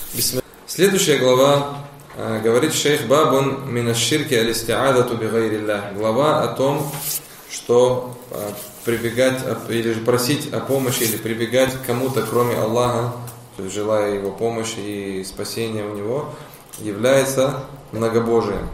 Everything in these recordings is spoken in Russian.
Следующая глава говорит шейх Бабун минашширки алистиадату бигайриллах. Глава о том, что прибегать или просить о помощи или прибегать к кому-то, кроме Аллаха, то есть желая его помощи и спасения у него, является многобожием.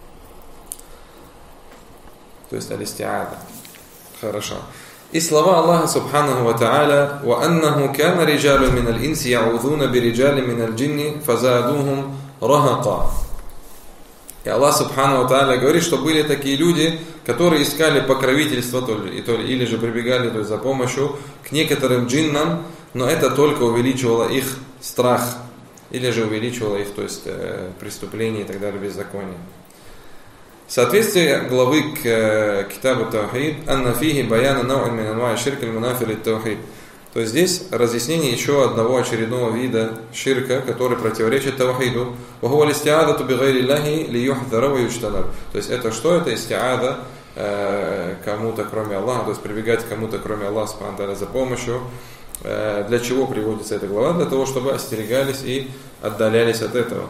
То есть алистиада. Хорошо. И слова Аллаха Субханаху ва Та'аля: «Ва аннаху кана риджалун минал инси я'удуна бириджали минал джинни фазадухум рахака». И Аллах Субханаху ва Та'аля говорит, что были такие люди, которые искали покровительство или же прибегали, то есть, за помощью к некоторым джиннам, но это только увеличивало их страх или же увеличивало их, то есть, преступления и так далее, беззакония. Соответствие главы к Китабу Таухид «Анна фихи баяна нау'ин мин анва'i ширк аль-мунафи лит-таухид». То есть здесь разъяснение еще одного очередного вида ширка, который противоречит таухиду. «Ва хуа алисти'адату бигайриллахи лиюхдара ва юджтанаб». То есть это что? Это исти'ада кому-то кроме Аллаха, то есть прибегать к кому-то кроме Аллаха субхану ва тааля за помощью. Для чего приводится эта глава? Для того, чтобы остерегались и отдалялись от этого.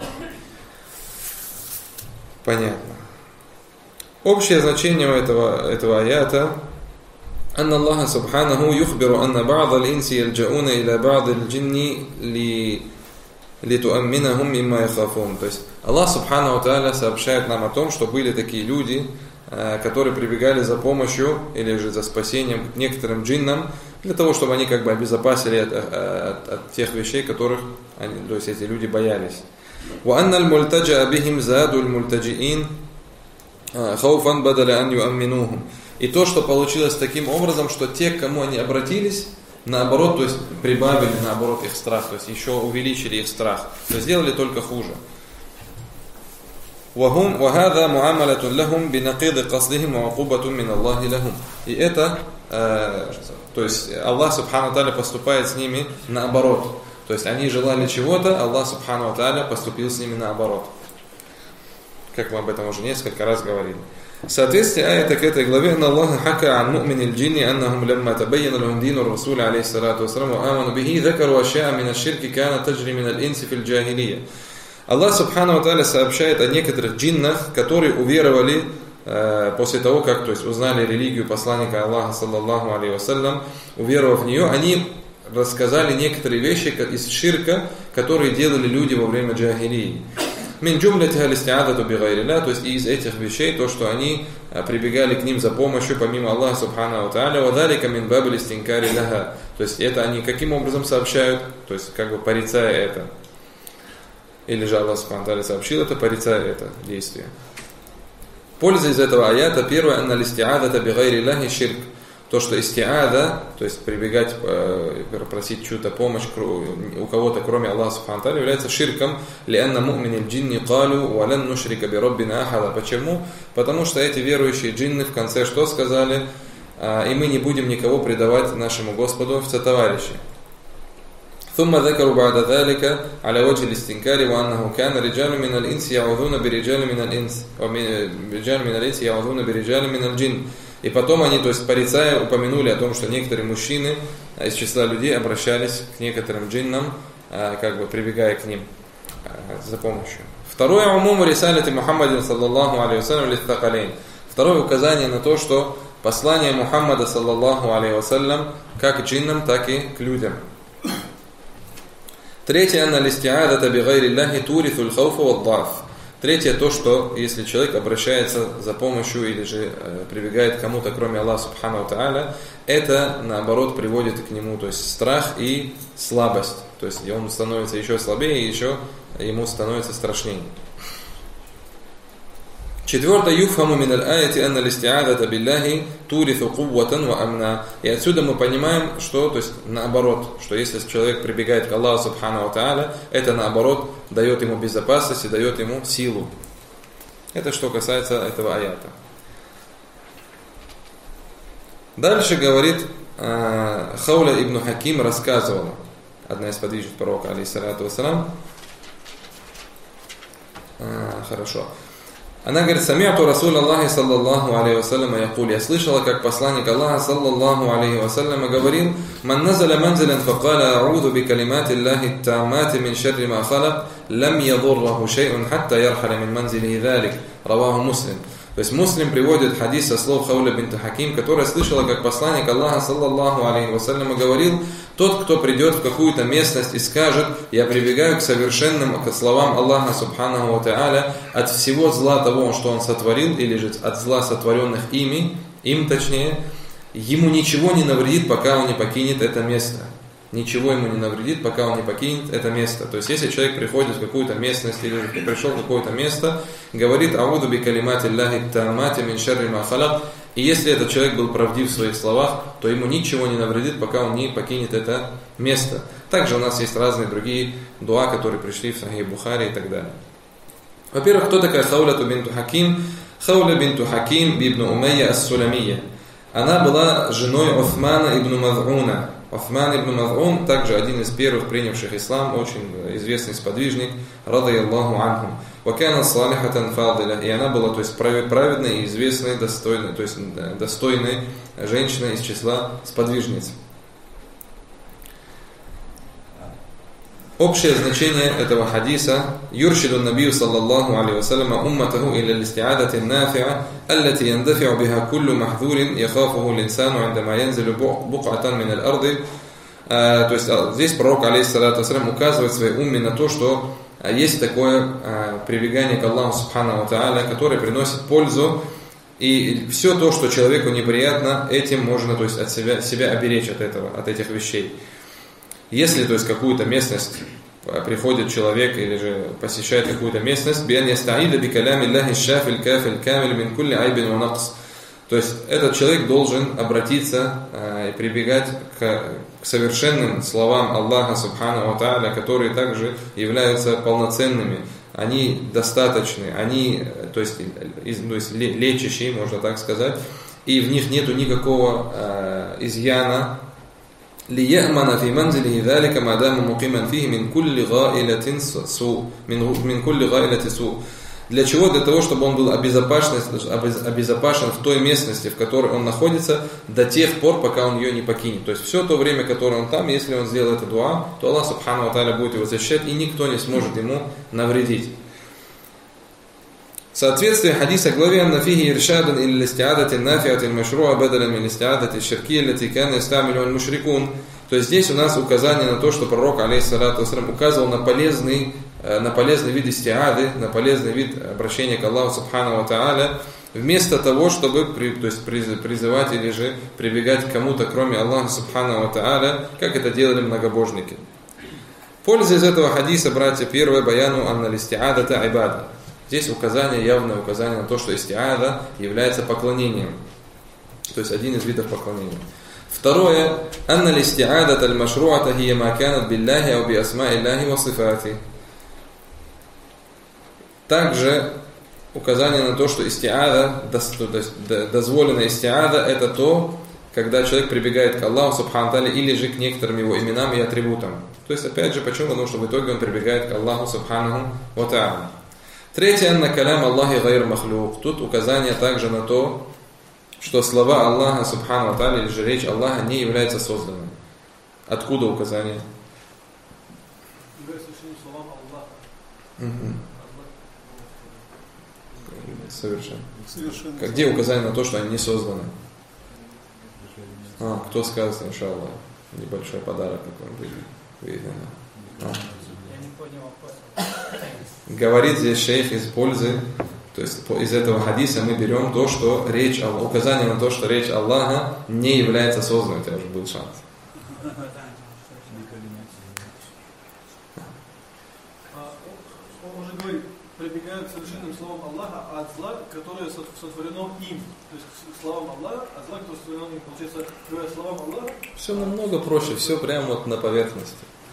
Понятно. Общее значение этого аята: «Анна Аллаха субханаху юхбиру анна ба'д аль-инси ялджауна иля ба'д аль-джинни литуамминахум мимма яхафун». То есть Аллах субханаху тааля сообщает нам о том, что были такие люди, которые прибегали за помощью или же за спасением к некоторым джиннам, для того, чтобы они как бы обезопасили от тех вещей, которых они, то есть эти люди боялись. «Ва анна аль-мультаджа бихим заду аль-мультаджиин хауфан бадаля ан юамминухум». И то, что получилось таким образом, что те, к кому они обратились, наоборот, то есть прибавили наоборот их страх, то есть еще увеличили их страх, то есть сделали только хуже. وَهَذَا مُعَامَلَةٌ لَهُمْ بِنَقِيضِ قَصْدِهِمْ وَعُقُوبَةٌ مِّنَ اللَّهِ لَهُمْ. И это, то есть Аллах Субхану ва Тааля поступает с ними наоборот. То есть они желали чего-то, Аллах Субхану ва Тааля поступил с ними наоборот. Как мы об этом уже несколько раз говорили. Соответствие аята к этой главе: «Анна Аллаха хака ан му'минил джинни аннахум лямма табайяна лахум дину расуля алейхи салату вассалам ва аману бихи закару ашяа мин аш-ширки кана таджри мин аль-инси фил джахилия». Аллах Субхану ва Тааля сообщает о некоторых джиннах, которые уверовали после того, как, то есть, узнали религию посланника Аллаха саллаллаху алейхи вассалям, уверовав в нее, они рассказали некоторые вещи из ширка, которые делали люди во время джахилии. Мин джумлятиха алисти'адату бигайриллах, то есть из этих вещей то, что они прибегали к ним за помощью помимо Аллаха Субхану ва Тааля, ва залика мин бабиль истинкари лаха. То есть это они каким образом сообщают, то есть как бы порицая это. Или же Аллах Субхану ва Тааля сообщил это, порицая это действие. Польза из этого аята: первое, анна алисти'адата бигайриллахи ширк. То, что исти'ада, то есть прибегать, просить чью-то помощь у кого-то, кроме Аллаха Субхану ва Тааля, является ширком. Лианна му'минил джинни калу ва лан нушрика би раббина ахада. Почему? Потому что эти верующие джинны в конце что сказали? И мы не будем никого предавать нашему Господу в сотоварищи. ثم ذكروا بعد ذلك على وجه الاستنكار وأنه كان رجال من الإنس يعوذون برجال من الإنس ورجال من الإنس يعوذون برجال من الجن. И потом они, то есть порицая, упомянули о том, что некоторые мужчины из числа людей обращались к некоторым джиннам, как бы прибегая к ним за помощью. Второе, умуму рисалити Мухаммадин саллаллаху алейхи вассалям литтакалейн. Второе указание на то, что послание Мухаммада саллаллаху алейхи вассалям как к джиннам, так и к людям. Третье, анна алисти'адата бигайриллахи турithul хауфа вад-да'ф. Третье, то, что если человек обращается за помощью или же прибегает к кому-то, кроме Аллаха Субхану ва Тааля, это наоборот приводит к нему, то есть страх и слабость. То есть он становится еще слабее и еще ему становится страшнее. Четвертое, юфхаму мин аль-аяти анна алисти'адата биллахи туритhu кувватан ва амна. И отсюда мы понимаем, что, то есть наоборот, что если человек прибегает к Аллаху Субхану ва Тааля, это наоборот дает ему безопасность и дает ему силу. Это что касается этого аята. Дальше говорит, Хауля ибн Хаким рассказывала, одна из подвижниц пророка алейхиссалату вассалам. Хорошо. Она говорит: «Сами'ту Расуля Аллахи саллаллаху алейхи вассаляма якуль». Я слышала, как посланник Аллаха саллаллаху алейхи вассаляма говорил: «Ман назаля манзилян факаля а'уду би калимати Аллахи таммати мин шарри ма халак, лам ядурраху шей'ун хатта ярхаля мин манзилихи залик». Раваху Муслим. То есть Муслим приводит хадис со слов Хауля бинт Хаким, которая слышала, как посланник Аллаха саллаллаху алейхи вассаляма говорил: «Тот, кто придет в какую-то местность и скажет: я прибегаю к совершенным словам Аллаха субханаху ва тааля от всего зла того, что он сотворил, или же от зла, сотворенных им точнее, ему ничего не навредит, пока он не покинет это место». Ничего ему не навредит, пока он не покинет это место. То есть, если человек приходит в какую-то местность или пришел в какое-то место, говорит: «А'уду би калимати Аллахи таммати мин шарри ма халак», и если этот человек был правдив в своих словах, то ему ничего не навредит, пока он не покинет это место. Также у нас есть разные другие дуа, которые пришли в Сахих Бухари и так далее. Во-первых, кто такая Хауляту бинту Хаким? Хауля бинту Хаким ибн Умайя ас-Суламия. Она была женой Уthмана ибн Маз'уна. Уthман ибн Маз'ун также один из первых принявших ислам, очень известный сподвижник, радайяллаху анхум. Вакана салихатан фадиля. И она была, то есть, праведной и известной, достойной, то есть достойной женщиной из числа сподвижниц. Общее значение этого хадиса: «Юршиду набию саллаллаху алейхи вассаляма умматаху иля листиадати нафи'a, аллати яндафи'у биха куллю махдурин яхафуху линсану индама янзилю бук'атан мин аль-арды». То есть здесь пророк алейхиссалату вассалям указывает своей умме на то, что есть такое прибегание к Аллаху субханаху ва тааля, которое приносит пользу, и все то, что человеку неприятно, этим можно, то есть, от себя оберечь от этого, от этих вещей. Если, то есть, какую-то местность приходит человек или же посещает какую-то местность, биан ястаида би калями Аллахи шафиль кафиль камиль мин кулли айбин ва накс. То есть этот человек должен обратиться и прибегать к совершенным словам Аллаха субханаху ва тааля, которые также являются полноценными. Они достаточны, они, то есть лечащие, можно так сказать, и в них нету никакого изъяна. ليأمن في منزله ذلك ما دام مقيما فيه من كل غائلة سوء من كل غائلة سوء. Для чего? Для того, чтобы он был обезопасен в той местности, в которой он находится, до тех пор, пока он ее не покинет. То есть все то время, которое он там, если он сделает это дуа, то Аллах субханаху ва тааля будет его защищать, и никто не сможет ему навредить. Соответствие хадиса главе «Анна фихи иршадан или листиадати нафиати машруа бадаля мин листиадати ширки лати кана истамилю аль-мушрикун». То есть здесь у нас указание на то, что пророк алейхиссалату вассалям указывал на полезный вид истиады, на полезный вид обращения к Аллаху субханаху ва тааля, вместо того, чтобы призывать или же прибегать к кому-то, кроме Аллаха субханаху ва тааля, как это делали многобожники. Польза из этого хадиса, братья, первое: баяну анна листиадата айбада. Здесь явное указание на то, что истиада является поклонением. То есть один из видов поклонения. Второе: анна листиадат аль-машруата хия ма канат биллахи ау би асма'i Аллахи ва сифати. Также указание на то, что истиада, дозволенная истиада, это то, когда человек прибегает к Аллаху субхану тааля или же к некоторым его именам и атрибутам. То есть опять же, почему? Потому что в итоге он прибегает к Аллаху субханаху ва тааля. Третье: анна калям Аллахи гайр махлюк. Тут указание также на то, что слова Аллаха субхану ва тааля или же речь Аллаха не является созданным. Откуда указание? Совершенно. Где указание на то, что они не созданы? Кто скажет, иншаллах, небольшой подарок какой-нибудь. Говорит здесь шейх из пользы, то есть из этого хадиса мы берем то, что речь Аллаха, указание на то, что речь Аллаха не является созданной. У тебя уже был шанс. Он же говорит, прибегают к совершенным словам Аллаха, от зла, которое сотворено им. То есть словам Аллаха, от зла, которое сотворено им. Получается, говоря словам Аллаха. Все намного проще, все прямо вот на поверхности.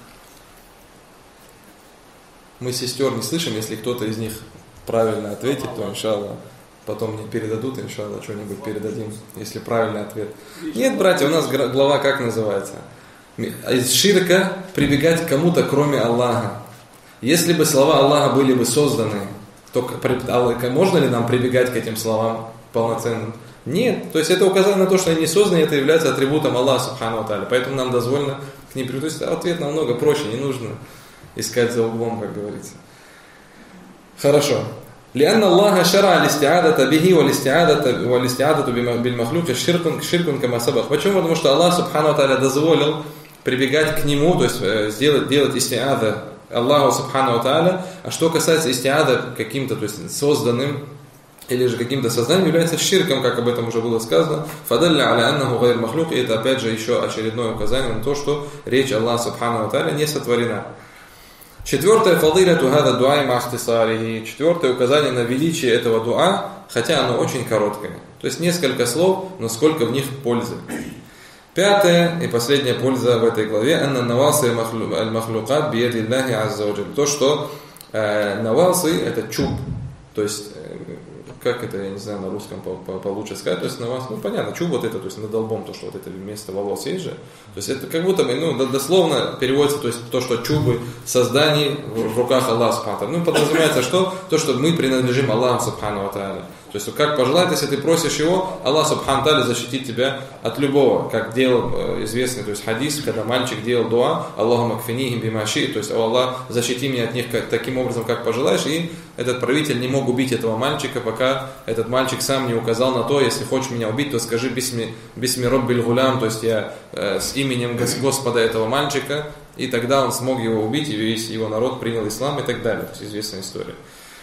Мы сестер не слышим, если кто-то из них правильно ответит, то иншаллах потом мне передадут, иншаллах, что-нибудь передадим, если правильный ответ. Нет, братья, у нас глава как называется? Из ширка прибегать к кому-то, кроме Аллаха. Если бы слова Аллаха были бы созданы, можно ли нам прибегать к этим словам полноценным? Нет. То есть это указание на то, что они не созданы, это является атрибутом Аллаха Субхану ва Тааля. Поэтому нам дозволено к ним прийти. То есть ответ намного проще, не нужно искать за углом, как говорится. Хорошо. لأن الله شرع الاستعادة به والاستعادة بالمخلوق شرك كما سبق. Почему? Потому что Аллах Субхану ва Тааля дозволил прибегать к нему, то есть делать истиада Аллаху Субхану ва Тааля. А что касается истиада каким-то, то есть созданным или же каким-то созданием, является ширком, как об этом уже было сказано. Фадалля аля аннаху гайр махлук. И это опять же еще очередное указание на то, что речь Аллаха Субхану ва Тааля не сотворена. Четвертое фадиляту хада дуа ма ихтисарихи. Четвертое указание на величие этого дуа, хотя оно очень короткое. То есть несколько слов, но сколько в них пользы. Пятое и последняя польза в этой главе. Анна навасы аль-махлукат биядиллахи азза ва джаль. То, что навасы это чуб. То есть, как это, я не знаю, на русском получше сказать, то есть навас, понятно, чуб вот это, то есть над лбом, то, что вот это вместо волос есть же, то есть это как будто бы, дословно переводится, то есть то, что чубы созданий в руках Аллаха Субхану. Подразумевается, что то, что мы принадлежим Аллаху Субхану ва Тааля. То есть как пожелает, если ты просишь его, Аллах Субхану Тааля защитит тебя от любого, как делал известный, то есть хадис, когда мальчик делал дуа, Аллаху макфинихим бимаши, то есть о Аллах, защити меня от них таким образом, как пожелаешь, и этот правитель не мог убить этого мальчика, пока этот мальчик сам не указал на то, если хочешь меня убить, то скажи бисми роббиль гулям, то есть я с именем Господа этого мальчика, и тогда он смог его убить, и весь его народ принял ислам и так далее. То есть известная история.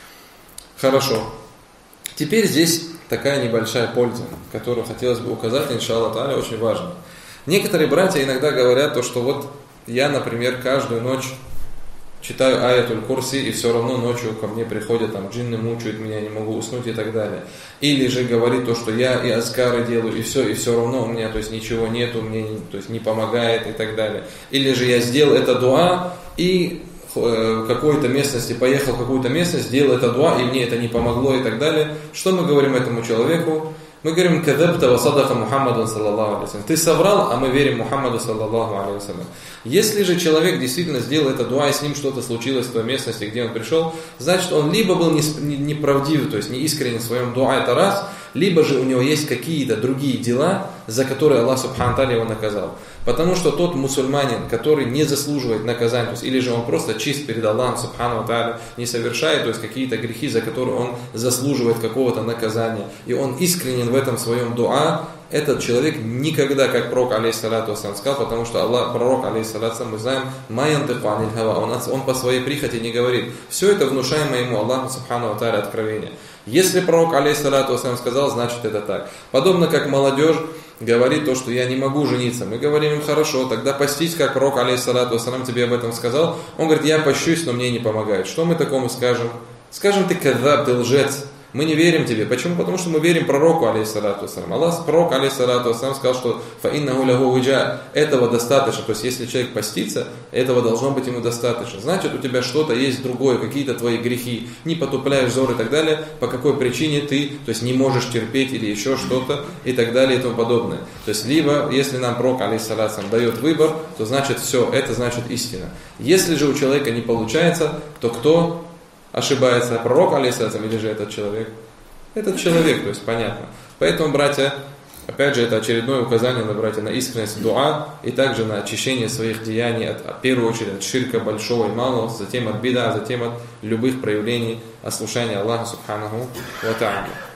Хорошо. Теперь здесь такая небольшая польза, которую хотелось бы указать, иншаллах тааля, очень важно. Некоторые братья иногда говорят то, что вот я, например, каждую ночь читаю аятуль курси, и все равно ночью ко мне приходят, там джинны мучают меня, не могу уснуть и так далее. Или же говорит то, что я и азкары делаю, и все равно у меня, то есть ничего нету, мне то есть не помогает и так далее. Или же я сделал это дуа, и в какой-то местности, поехал в какую-то местность, сделал это дуа, и мне это не помогло и так далее. Что мы говорим этому человеку? Мы говорим: «Кадабта ва садака Мухаммаду саллаллаху алейхи ва саллям». Ты соврал, а мы верим Мухаммаду саллаллаху алейхи ва саллям. Если же человек действительно сделал это дуа, и с ним что-то случилось в той местности, где он пришел, значит, он либо был неправдив, то есть неискренен в своем дуа, это раз, либо же у него есть какие-то другие дела, за которые Аллах Субхану тааля его наказал. Потому что тот мусульманин, который не заслуживает наказания, то есть, или же он просто чист перед Аллахом Субхану тааля, не совершает, то есть какие-то грехи, за которые он заслуживает какого-то наказания, и он искренен в этом своем дуа, этот человек никогда, как пророк алейхиссалату вассалям сказал, потому что Аллах, пророк алейхиссалату вассалям, мы знаем, он по своей прихоти не говорит. Все это внушаемо ему Аллаху Субхану тааля откровение. Если пророк алейхиссалату вассалям сказал, значит это так. Подобно как молодежь говорит то, что я не могу жениться. Мы говорим им: хорошо, тогда постись, как пророк алейхиссалату вассалям тебе об этом сказал. Он говорит: я пощусь, но мне не помогает. Что мы такому скажем? Скажем: ты кадзаб, ты лжец. Мы не верим тебе. Почему? Потому что мы верим пророку алейхиссалату вассалям. Аллах, пророк алейхиссалату вассалям сказал, что фаиннаху лаху виджа, этого достаточно. То есть если человек постится, этого должно быть ему достаточно. Значит, у тебя что-то есть другое, какие-то твои грехи, не потупляешь взор и так далее, по какой причине ты, то есть не можешь терпеть или еще что-то и так далее и тому подобное. То есть либо, если нам пророк алейхиссалату вассалям дает выбор, то значит все, это значит истина. Если же у человека не получается, то кто ошибается, пророк алейхиссалату или же этот человек? Этот человек, то есть понятно. Поэтому, братья, опять же, это очередное указание на, братья, на искренность дуа и также на очищение своих деяний, в первую очередь от ширка большого и малого, затем от бида, затем от любых проявлений ослушания Аллаха Субханаху ва Тааля.